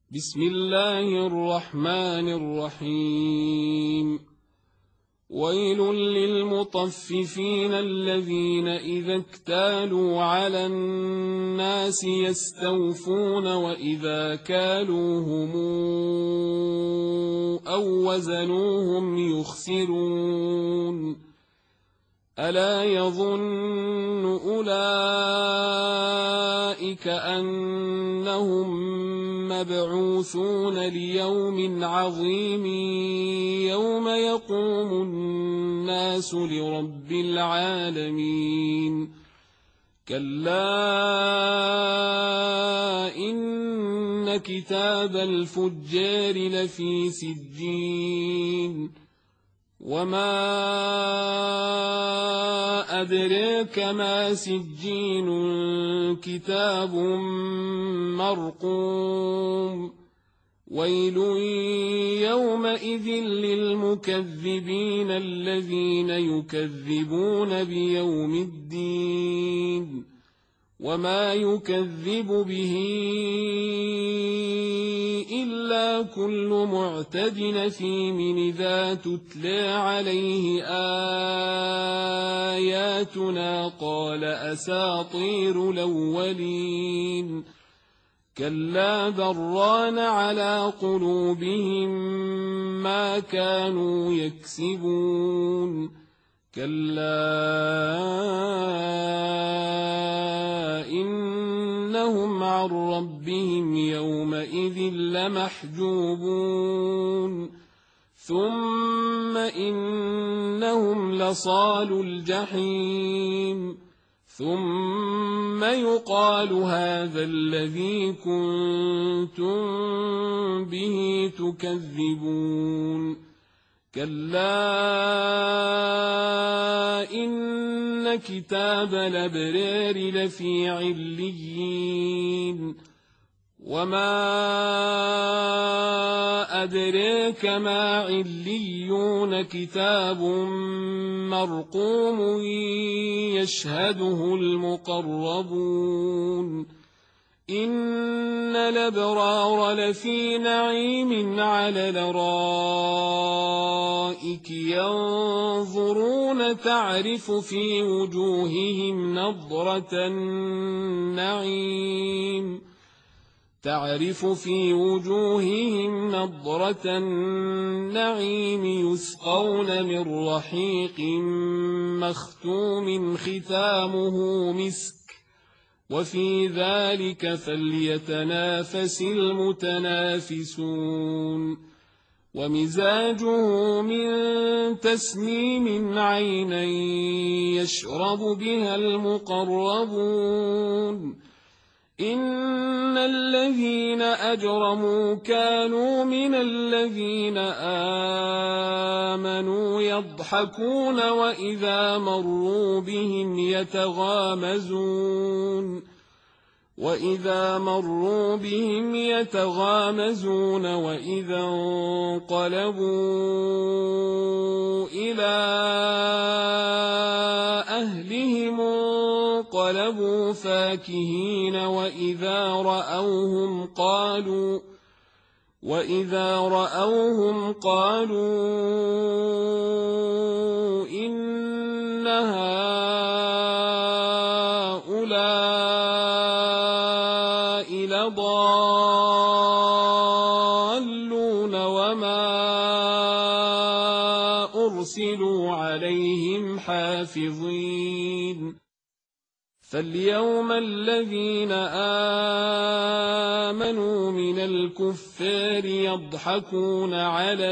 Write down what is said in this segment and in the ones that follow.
بسم الله الرحمن الرحيم ويل للمطففين الذين إذا اكتالوا على الناس يستوفون وإذا كالوهم أو وزنوهم يخسرون ألا يظن أولئك أنهم مبعوثون ليوم عظيم يوم يقوم الناس لرب العالمين كلا إن كتاب الفجار لفي سجين وما أدريك ما سجين كتاب مرقوم ويل يومئذ للمكذبين الذين يكذبون بيوم الدين وما يكذب به إلا كل معتد أثيم إذا تتلى عليه آياتنا قال أساطير الأولين كلا بران على قلوبهم ما كانوا يكسبون كلا إنهم عن ربهم يومئذ لمحجوبون ثم إنهم لصالو الجحيم ثم يقال هذا الذي كنتم به تكذبون كلا إن كتاب الأبرار لفي عليين وما أدريك ما عليون كتاب مرقوم يشهده المقربون إن الأبرار لفي نعيم على الأرائك ينظرون تعرف في وجوههم نضرة النعيم يسقون من رحيق مختوم ختامه مسك وفي ذلك فليتنافس المتنافسون ومزاجه من تسنيم عينا يشرب بها المقربون إن الذين أجرموا كانوا من الذين آمنوا يضحكون وإذا مروا بهم يتغامزون وإذا انقلبوا إلى أهلهم انقلبوا فاكهين وإذا رأوهم قالوا إن هؤلاء لضالون وما أرسلوا عليهم حافظين فاليوم الذين آمنوا من الكفار يضحكون على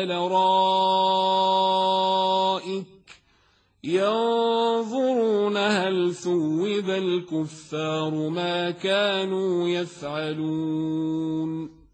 الأرائك ينظرون هل ثوب الكفار ما كانوا يفعلون